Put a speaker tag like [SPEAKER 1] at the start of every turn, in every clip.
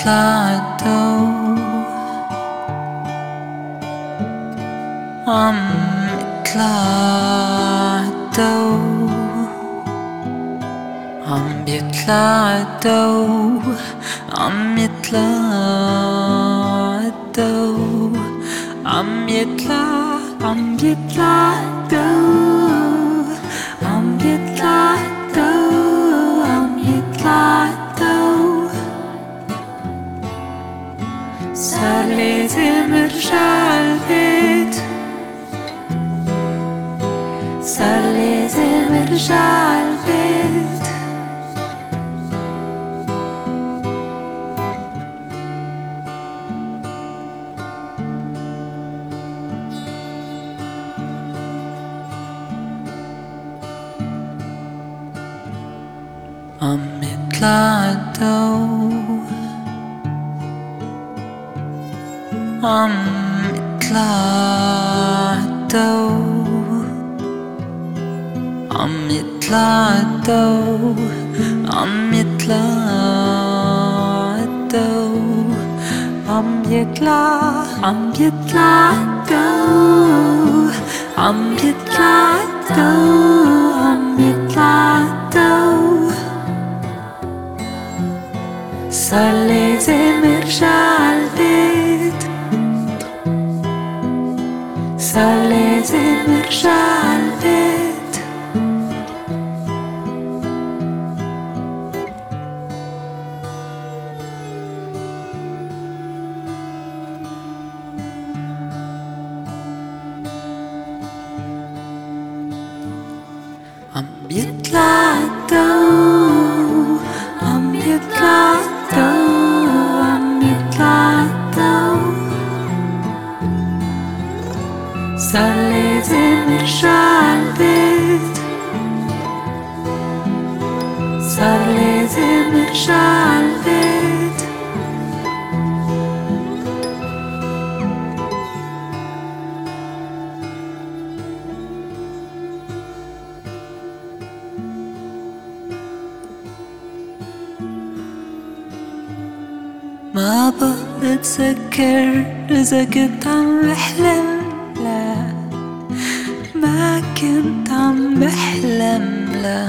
[SPEAKER 1] بيطلع الضو، عم يطلع الضو، عم بيطلع الضو، عم يطلع الضو، عم يطلع، عم بيطلع الضو، عم بيطلع الضو، عم يطلع الضو. صار لازم ارجع البيت، صار لازم ارجع البيت. عم يطلع الضو، عم يطلع الضو، عم يطلع الضو، عم يطلع الضو، عم يطلع، عم يطلع الضو، عم يطلع الضو، عم يطلع الضو. صار لازم ارجع البيت، صار لازم ارجع البيت. عم بيطلع الضو، عم بيطلع الضو، عم يطلع الضو. صار لازم ارجع البيت، صار لازم ارجع البيت. ما بقى بتذكر إذا كنت عم بحلم، لا ما كنت عم بحلم، لا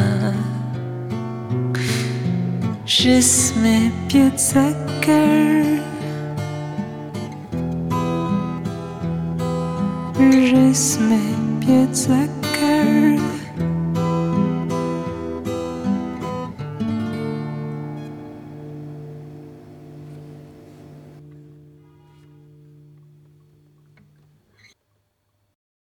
[SPEAKER 1] جسمي بيتذكر، جسمي بيتذكر.